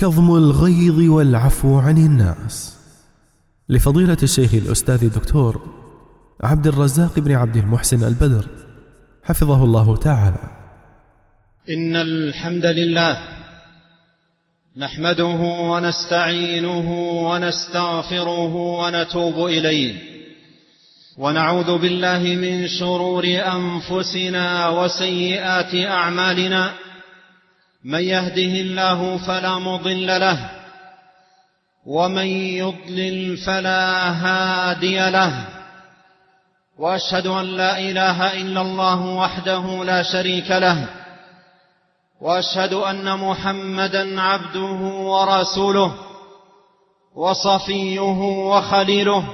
كظم الغيظ والعفو عن الناس، لفضيلة الشيخ الأستاذ الدكتور عبد الرزاق بن عبد المحسن البدر حفظه الله تعالى. إن الحمد لله نحمده ونستعينه ونستغفره ونتوب إليه، ونعوذ بالله من شرور أنفسنا وسيئات أعمالنا. من يهده الله فلا مضل له، ومن يضلل فلا هادي له، وأشهد أن لا إله إلا الله وحده لا شريك له، وأشهد أن محمدًا عبده ورسوله وصفيه وخليله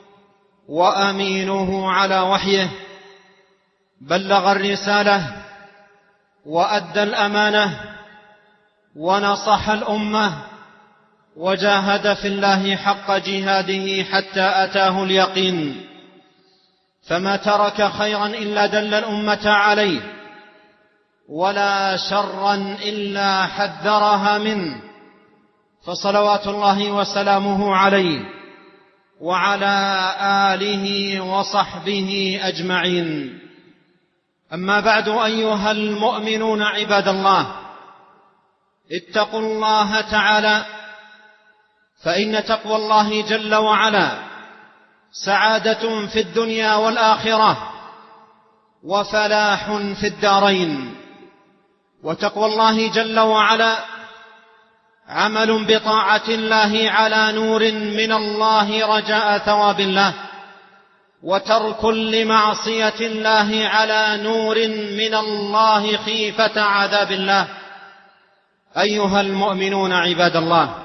وأمينه على وحيه. بلغ الرسالة وأدى الأمانة ونصح الأمة، وجاهد في الله حق جهاده حتى أتاه اليقين. فما ترك خيرا إلا دل الأمة عليه، ولا شرا إلا حذرها منه، فصلوات الله وسلامه عليه وعلى آله وصحبه أجمعين. أما بعد، أيها المؤمنون عباد الله، اتقوا الله تعالى، فإن تقوى الله جل وعلا سعادة في الدنيا والآخرة وفلاح في الدارين. وتقوى الله جل وعلا عمل بطاعة الله على نور من الله رجاء ثواب الله، وترك لمعصية الله على نور من الله خيفة عذاب الله. أيها المؤمنون عباد الله،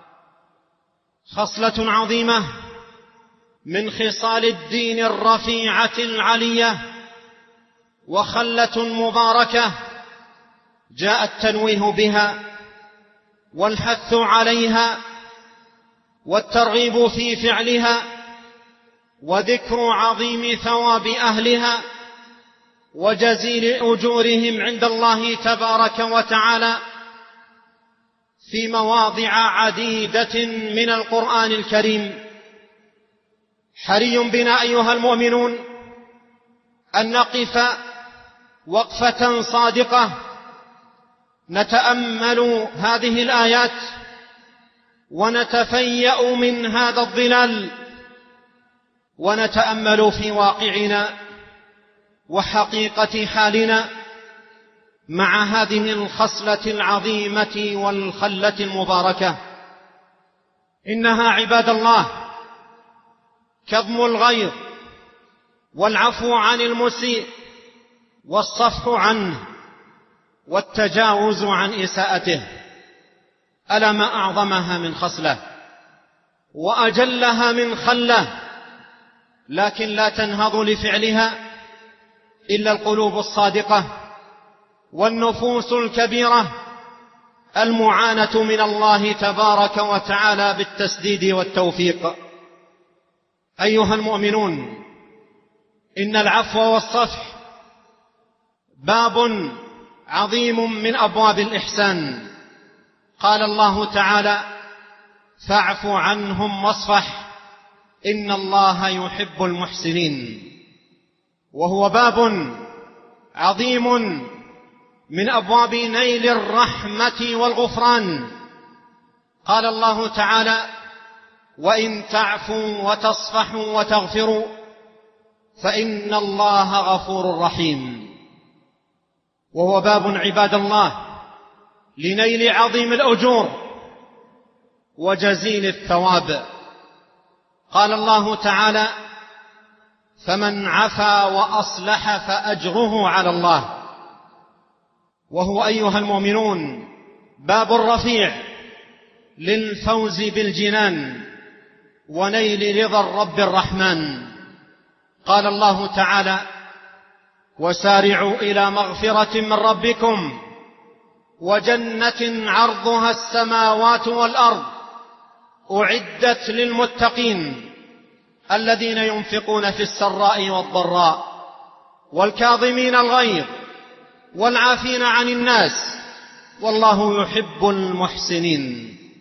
خصلة عظيمة من خصال الدين الرفيعة العلية، وخلة مباركة جاء التنويه بها والحث عليها والترغيب في فعلها، وذكر عظيم ثواب أهلها وجزيل أجورهم عند الله تبارك وتعالى في مواضع عديدة من القرآن الكريم. حري بنا أيها المؤمنون أن نقف وقفة صادقة نتأمل هذه الآيات ونتفيأ من هذا الظلال، ونتأمل في واقعنا وحقيقة حالنا مع هذه الخصلة العظيمة والخلة المباركة. إنها عباد الله كظم الغيظ والعفو عن المسيء والصفح عنه والتجاوز عن إساءته. ألا ما أعظمها من خصلة وأجلها من خلة، لكن لا تنهض لفعلها إلا القلوب الصادقة والنفوس الكبيرة المعانة من الله تبارك وتعالى بالتسديد والتوفيق. أيها المؤمنون، إن العفو والصفح باب عظيم من أبواب الإحسان. قال الله تعالى: فاعف عنهم واصفح إن الله يحب المحسنين. وهو باب عظيم من أبواب نيل الرحمة والغفران. قال الله تعالى: وإن تعفوا وتصفحوا وتغفروا فإن الله غفور رحيم. وهو باب عباد الله لنيل عظيم الأجور وجزيل الثواب. قال الله تعالى: فمن عفا وأصلح فأجره على الله. وهو أيها المؤمنون باب رفيع للفوز بالجنان ونيل رضا الرب الرحمن. قال الله تعالى: وسارعوا إلى مغفرة من ربكم وجنة عرضها السماوات والأرض أعدت للمتقين الذين ينفقون في السراء والضراء والكاظمين الغيظ والعافين عن الناس والله يحب المحسنين.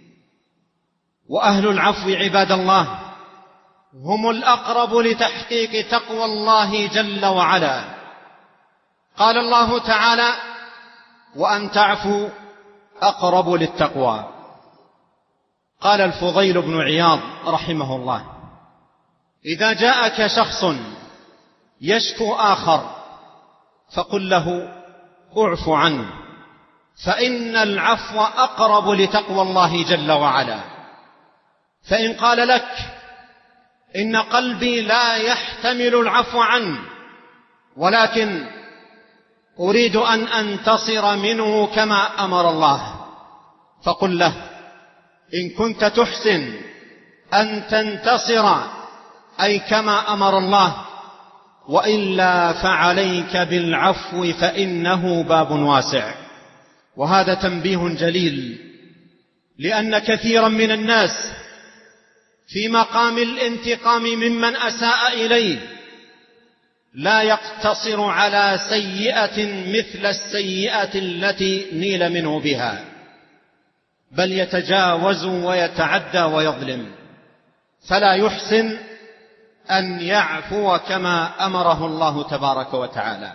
وأهل العفو عباد الله هم الأقرب لتحقيق تقوى الله جل وعلا. قال الله تعالى: وأن تعفوا أقرب للتقوى. قال الفضيل بن عياض رحمه الله: إذا جاءك شخص يشكو آخر فقل له: اعف عنه، فإن العفو أقرب لتقوى الله جل وعلا. فإن قال لك: إن قلبي لا يحتمل العفو عنه، ولكن أريد أن أنتصر منه كما أمر الله، فقل له: إن كنت تحسن أن تنتصر أي كما أمر الله، وإلا فعليك بالعفو فإنه باب واسع. وهذا تنبيه جليل، لأن كثيرا من الناس في مقام الانتقام ممن أساء إليه لا يقتصر على سيئة مثل السيئة التي نيل منه بها، بل يتجاوز ويتعدى ويظلم، فلا يحسن أن يعفو كما أمره الله تبارك وتعالى.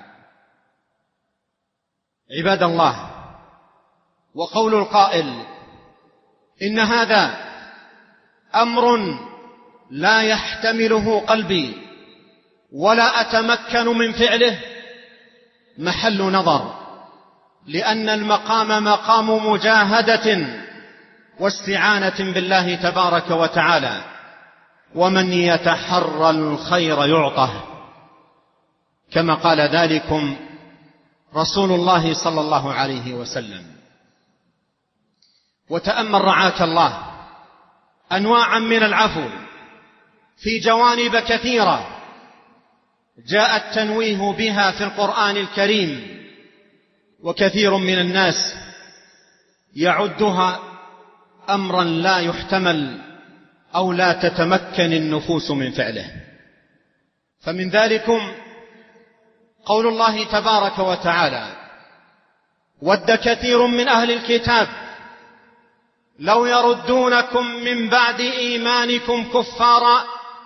عباد الله، وقول القائل: إن هذا أمر لا يحتمله قلبي ولا أتمكن من فعله، محل نظر، لأن المقام مقام مجاهدة واستعانة بالله تبارك وتعالى، ومن يتحرى الخير يعطه، كما قال ذلكم رسول الله صلى الله عليه وسلم. وتأمل رعاك الله أنواعا من العفو في جوانب كثيرة جاء التنويه بها في القرآن الكريم، وكثير من الناس يعدها أمرا لا يحتمل أو لا تتمكن النفوس من فعله. فمن ذلكم قول الله تبارك وتعالى: ود كثير من أهل الكتاب لو يردونكم من بعد إيمانكم كفارا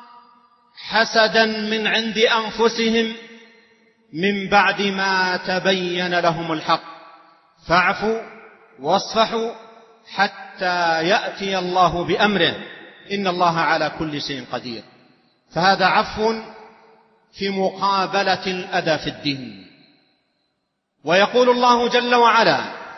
حسدا من عند أنفسهم من بعد ما تبين لهم الحق فاعفوا واصفحوا حتى يأتي الله بأمره إن الله على كل شيء قدير. فهذا عفو في مقابلة الأذى في الدين. ويقول الله جل وعلا: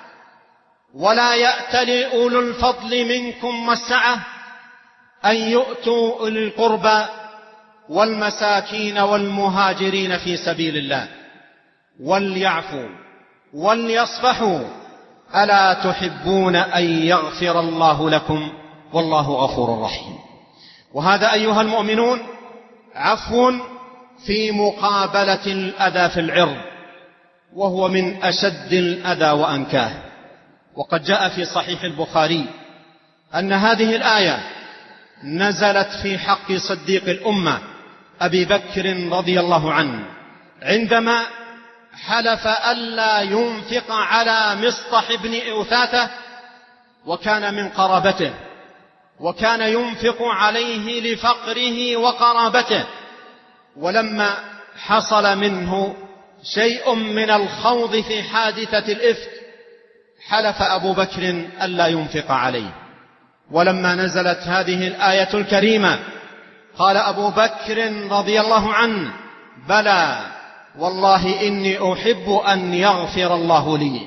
ولا يأتل أولو الفضل منكم والسعة أن يؤتوا أولي القربى والمساكين والمهاجرين في سبيل الله وليعفوا وليصفحوا ألا تحبون أن يغفر الله لكم والله غفور رحيم. وهذا أيها المؤمنون عفو في مقابلة الأذى في العرض، وهو من أشد الأذى وأنكاه. وقد جاء في صحيح البخاري أن هذه الآية نزلت في حق صديق الأمة أبي بكر رضي الله عنه عندما حلف ألا ينفق على مصطح بن أثاثة، وكان من قرابته، وكان ينفق عليه لفقره وقرابته. ولما حصل منه شيء من الخوض في حادثة الإفك حلف أبو بكر ألا ينفق عليه. ولما نزلت هذه الآية الكريمة قال أبو بكر رضي الله عنه: بلى والله إني أحب أن يغفر الله لي.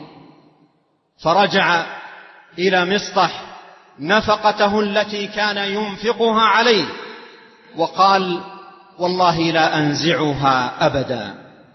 فرجع إلى مصطح نفقته التي كان ينفقها عليه وقال: والله لا أنزعها أبدا.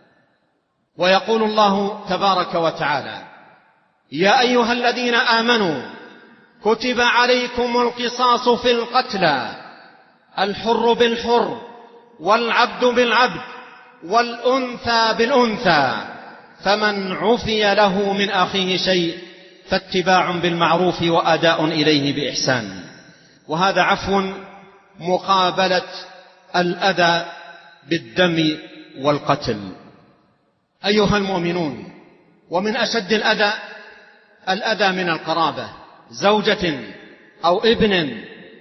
ويقول الله تبارك وتعالى: يا أيها الذين آمنوا كتب عليكم القصاص في القتلى، الحر بالحر والعبد بالعبد والأنثى بالأنثى، فمن عفي له من أخيه شيء فاتباع بالمعروف وأداء إليه بإحسان. وهذا عفو مقابلة الأذى بالدم والقتل. أيها المؤمنون، ومن أشد الأذى من القرابة، زوجة أو ابن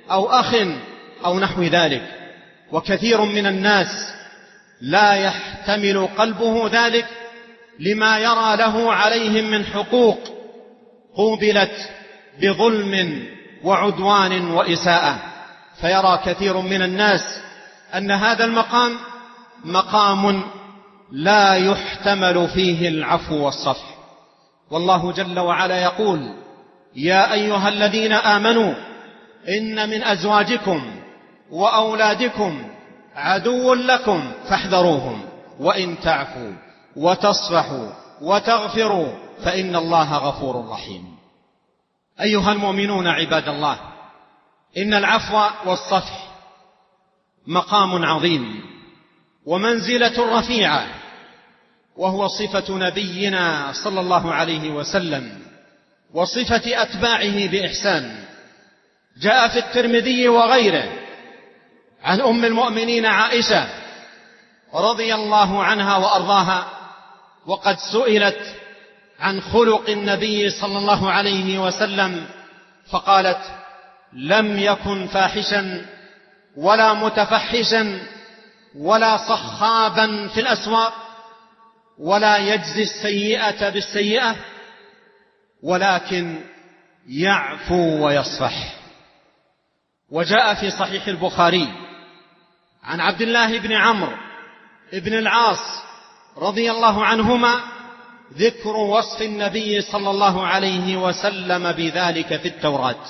أو أخ أو نحو ذلك. وكثير من الناس لا يحتمل قلبه ذلك لما يرى له عليهم من حقوق قوبلت بظلم وعدوان وإساءة، فيرى كثير من الناس أن هذا المقام مقام لا يحتمل فيه العفو والصفح. والله جل وعلا يقول: يا أيها الذين آمنوا إن من أزواجكم وأولادكم عدو لكم فاحذروهم وإن تعفوا وتصفحوا وتغفروا فإن الله غفور رحيم. أيها المؤمنون عباد الله، إن العفو والصفح مقام عظيم ومنزلة رفيعة، وهو صفة نبينا صلى الله عليه وسلم وصفة أتباعه بإحسان. جاء في الترمذي وغيره عن أم المؤمنين عائشة رضي الله عنها وأرضاها، وقد سئلت عن خلق النبي صلى الله عليه وسلم فقالت: لم يكن فاحشا ولا متفحشا ولا صخابا في الأسواق ولا يجزي السيئة بالسيئة، ولكن يعفو ويصفح. وجاء في صحيح البخاري عن عبد الله بن عمرو بن العاص رضي الله عنهما ذكر وصف النبي صلى الله عليه وسلم بذلك في التوراة.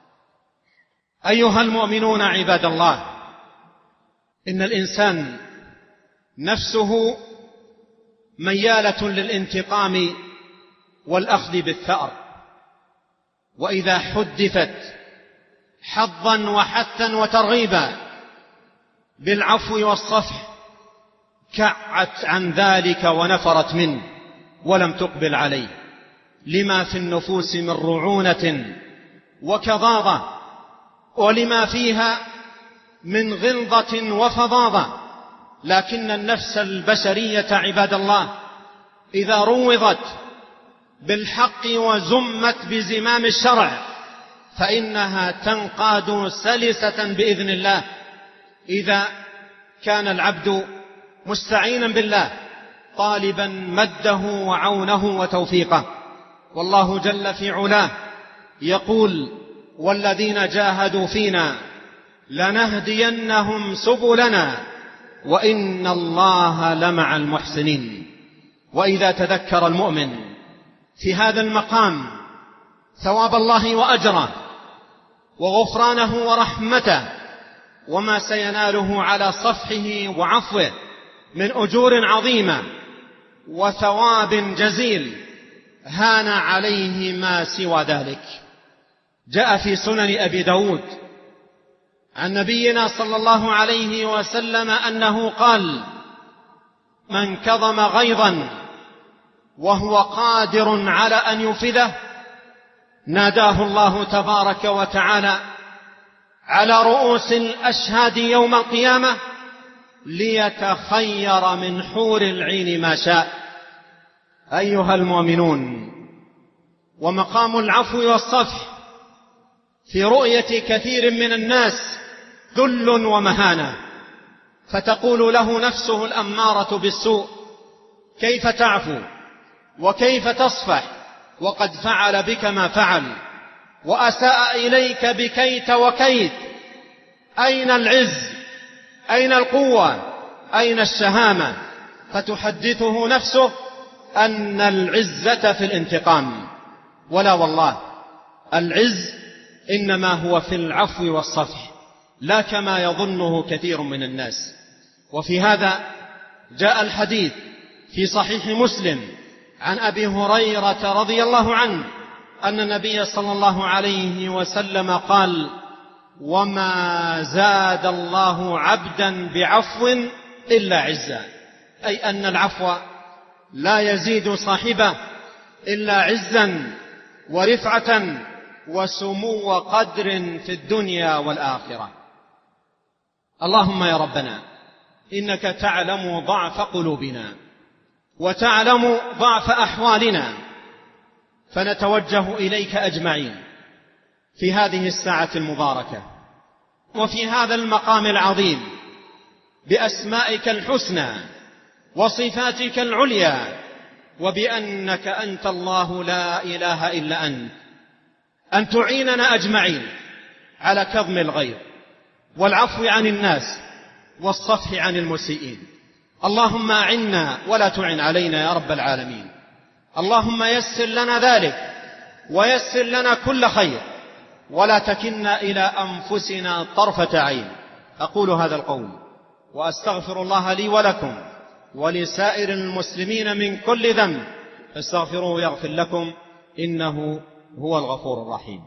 أيها المؤمنون عباد الله، إن الإنسان نفسه ميالة للانتقام والأخذ بالثأر، وإذا حدثت حظا وحثا وترغيبا بالعفو والصفح كعت عن ذلك ونفرت منه ولم تقبل عليه، لما في النفوس من رعونة وكظاظة، ولما فيها من غلظة وفظاظة. لكن النفس البشرية عباد الله إذا روضت بالحق وزمت بزمام الشرع فإنها تنقاد سلسة بإذن الله، إذا كان العبد مستعينا بالله طالبا مده وعونه وتوفيقه. والله جل في علاه يقول: والذين جاهدوا فينا لنهدينهم سبلنا وإن الله لمع المحسنين. وإذا تذكر المؤمن في هذا المقام ثواب الله وأجره وغفرانه ورحمته وما سيناله على صفحه وعفوه من أجور عظيمة وثواب جزيل، هان عليه ما سوى ذلك. جاء في سنن أبي داود عن نبينا صلى الله عليه وسلم أنه قال: من كظم غيظا وهو قادر على أن ينفذه ناداه الله تبارك وتعالى على رؤوس الأشهاد يوم القيامة ليتخير من حور العين ما شاء. أيها المؤمنون، ومقام العفو والصفح في رؤية كثير من الناس ذل ومهانة، فتقول له نفسه الأمارة بالسوء: كيف تعفو وكيف تصفح وقد فعل بك ما فعل وأساء إليك بكيت وكيت؟ أين العز؟ أين القوة؟ أين الشهامة؟ فتحدثه نفسه أن العزة في الانتقام. ولا والله، العز إنما هو في العفو والصفح، لا كما يظنه كثير من الناس. وفي هذا جاء الحديث في صحيح مسلم عن أبي هريرة رضي الله عنه أن النبي صلى الله عليه وسلم قال: وما زاد الله عبدا بعفو إلا عزا، أي أن العفو لا يزيد صاحبه إلا عزا ورفعة وسمو قدر في الدنيا والآخرة. اللهم يا ربنا إنك تعلم ضعف قلوبنا وتعلم ضعف أحوالنا، فنتوجه إليك أجمعين في هذه الساعة المباركة وفي هذا المقام العظيم بأسمائك الحسنى وصفاتك العليا، وبأنك أنت الله لا إله إلا أنت، أن تعيننا أجمعين على كظم الغيظ والعفو عن الناس والصفح عن المسيئين. اللهم أعنا ولا تعن علينا يا رب العالمين. اللهم يسر لنا ذلك ويسر لنا كل خير، ولا تكلنا إلى أنفسنا طرفة عين. أقول هذا القول وأستغفر الله لي ولكم ولسائر المسلمين من كل ذنب، فاستغفروه يغفر لكم، إنه هو الغفور الرحيم.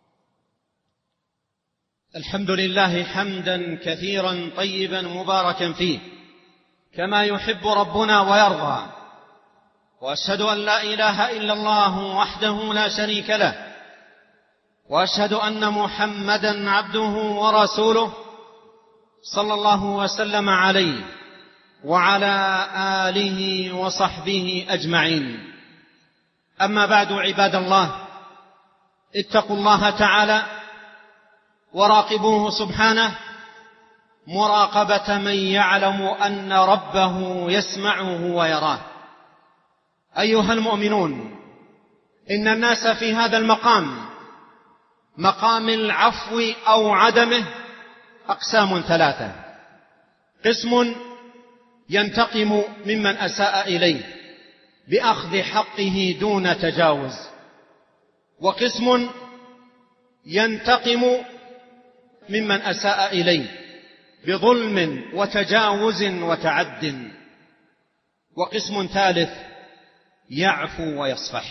الحمد لله حمدا كثيرا طيبا مباركا فيه كما يحب ربنا ويرضى، وأشهد أن لا إله إلا الله وحده لا شريك له، وأشهد أن محمدا عبده ورسوله صلى الله وسلم عليه وعلى آله وصحبه أجمعين. أما بعد، عباد الله، اتقوا الله تعالى وراقبوه سبحانه مراقبة من يعلم أن ربه يسمعه ويراه. أيها المؤمنون، إن الناس في هذا المقام، مقام العفو أو عدمه، أقسام ثلاثة: قسم ينتقم ممن أساء إليه بأخذ حقه دون تجاوز، وقسم ينتقم ممن أساء إليه بظلم وتجاوز وتعد، وقسم ثالث يعفو ويصفح.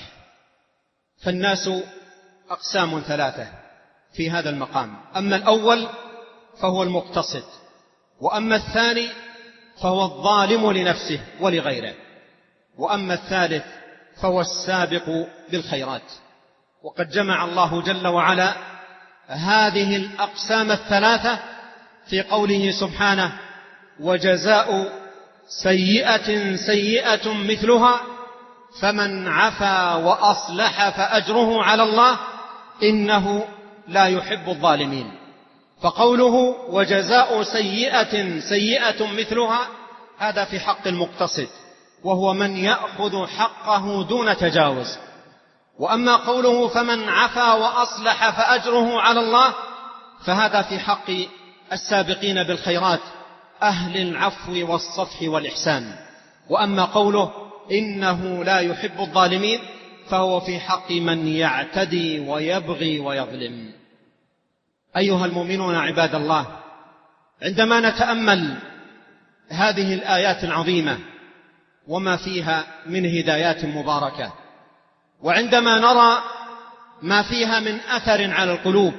فالناس أقسام ثلاثة في هذا المقام: أما الأول فهو المقتصد، وأما الثاني فهو الظالم لنفسه ولغيره، وأما الثالث فهو السابق بالخيرات. وقد جمع الله جل وعلا هذه الأقسام الثلاثة في قوله سبحانه: وجزاء سيئة سيئة مثلها فمن عفا وأصلح فأجره على الله إنه لا يحب الظالمين. فقوله وجزاء سيئة سيئة مثلها هذا في حق المقتصد، وهو من يأخذ حقه دون تجاوز. وأما قوله فمن عفا وأصلح فأجره على الله فهذا في حق السابقين بالخيرات، أهل العفو والصفح والإحسان. وأما قوله إنه لا يحب الظالمين فهو في حق من يعتدي ويبغي ويظلم. أيها المؤمنون عباد الله، عندما نتأمل هذه الآيات العظيمة وما فيها من هدايات مباركة، وعندما نرى ما فيها من أثر على القلوب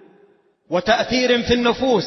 وتأثير في النفوس،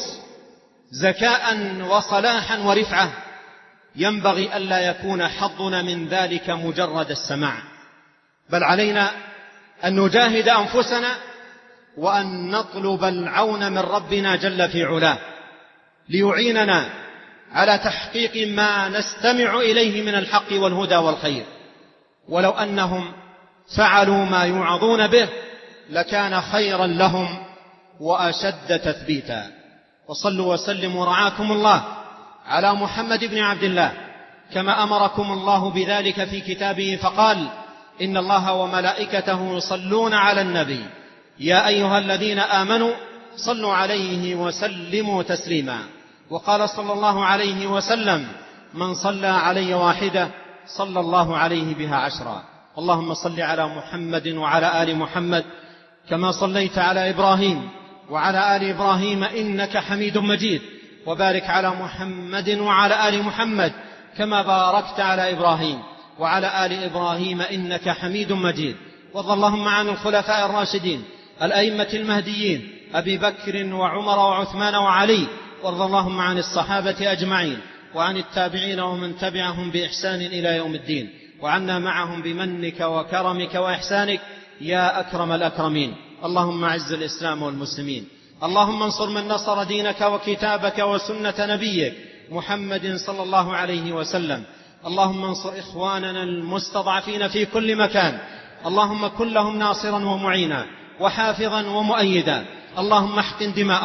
زكاء وصلاحا ورفعة، ينبغي ألا يكون حظنا من ذلك مجرد السماع، بل علينا أن نجاهد أنفسنا وأن نطلب العون من ربنا جل في علاه ليعيننا على تحقيق ما نستمع إليه من الحق والهدى والخير. ولو أنهم فعلوا ما يوعظون به لكان خيرا لهم وأشد تثبيتا. وصلوا وسلموا رعاكم الله على محمد بن عبد الله كما أمركم الله بذلك في كتابه، فقال: إن الله وملائكته يصلون على النبي يا أيها الذين آمنوا صلوا عليه وسلموا تسليما. وقال صلى الله عليه وسلم: من صلى علي واحدة صلى الله عليه بها 10. اللهم صل على محمد وعلى آل محمد كما صليت على إبراهيم وعلى آل إبراهيم إنك حميد مجيد، وبارك على محمد وعلى آل محمد كما باركت على إبراهيم وعلى آل إبراهيم إنك حميد مجيد. وارض اللهم عن الخلفاء الراشدين الأئمة المهديين أبي بكر وعمر وعثمان وعلي، وارض اللهم عن الصحابة أجمعين وعن التابعين ومن تبعهم بإحسان إلى يوم الدين، وعنا معهم بمنك وكرمك وإحسانك يا أكرم الأكرمين. اللهم أعز الإسلام والمسلمين، اللهم انصر من نصر دينك وكتابك وسنة نبيك محمد صلى الله عليه وسلم. اللهم انصر إخواننا المستضعفين في كل مكان، اللهم كن لهم ناصرا ومعينا وحافظا ومؤيدا. اللهم احقن دماءهم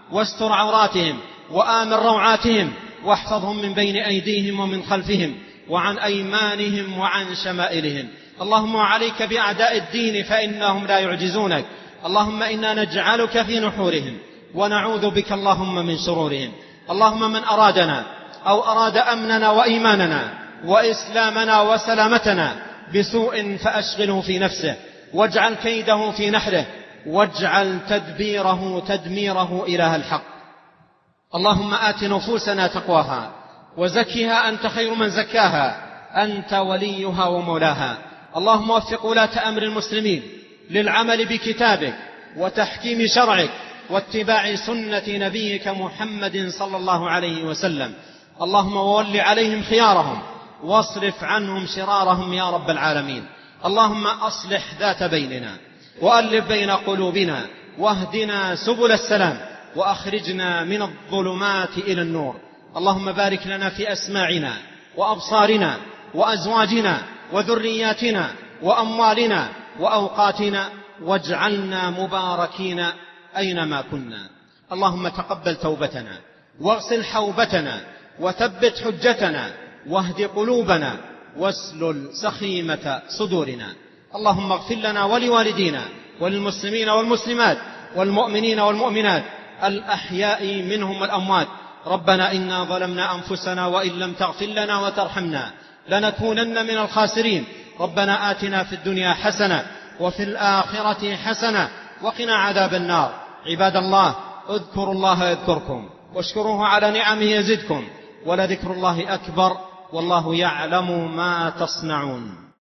واستر عوراتهم وآمن روعاتهم، واحفظهم من بين أيديهم ومن خلفهم وعن أيمانهم وعن شمائلهم. اللهم عليك بأعداء الدين فإنهم لا يعجزونك. اللهم إنا نجعلك في نحورهم ونعوذ بك اللهم من شرورهم. اللهم من أرادنا أو أراد أمننا وإيماننا وإسلامنا وسلامتنا بسوء فأشغله في نفسه، واجعل كيده في نحره، واجعل تدبيره تدميره إله الحق. اللهم آت نفوسنا تقواها وزكها أنت خير من زكاها، أنت وليها ومولاها. اللهم وفق ولاة أمر المسلمين للعمل بكتابك وتحكيم شرعك واتباع سنة نبيك محمد صلى الله عليه وسلم. اللهم وول عليهم خيارهم واصرف عنهم شرارهم يا رب العالمين. اللهم أصلح ذات بيننا وألف بين قلوبنا واهدنا سبل السلام وأخرجنا من الظلمات إلى النور. اللهم بارك لنا في أسماعنا وأبصارنا وأزواجنا وذرياتنا وأموالنا وأوقاتنا، واجعلنا مباركين أينما كنا. اللهم تقبل توبتنا واغسل حوبتنا وثبت حجتنا واهد قلوبنا واسلل سخيمة صدورنا. اللهم اغفر لنا ولوالدينا وللمسلمين والمسلمات والمؤمنين والمؤمنات الأحياء منهم والأموات. ربنا إنا ظلمنا أنفسنا وإن لم تغفر لنا وترحمنا لنكونن من الخاسرين. ربنا آتنا في الدنيا حسنة وفي الآخرة حسنة وقنا عذاب النار. عباد الله، اذكروا الله يذكركم واشكروه على نعمه يزدكم، ولذكر الله أكبر والله يعلم ما تصنعون.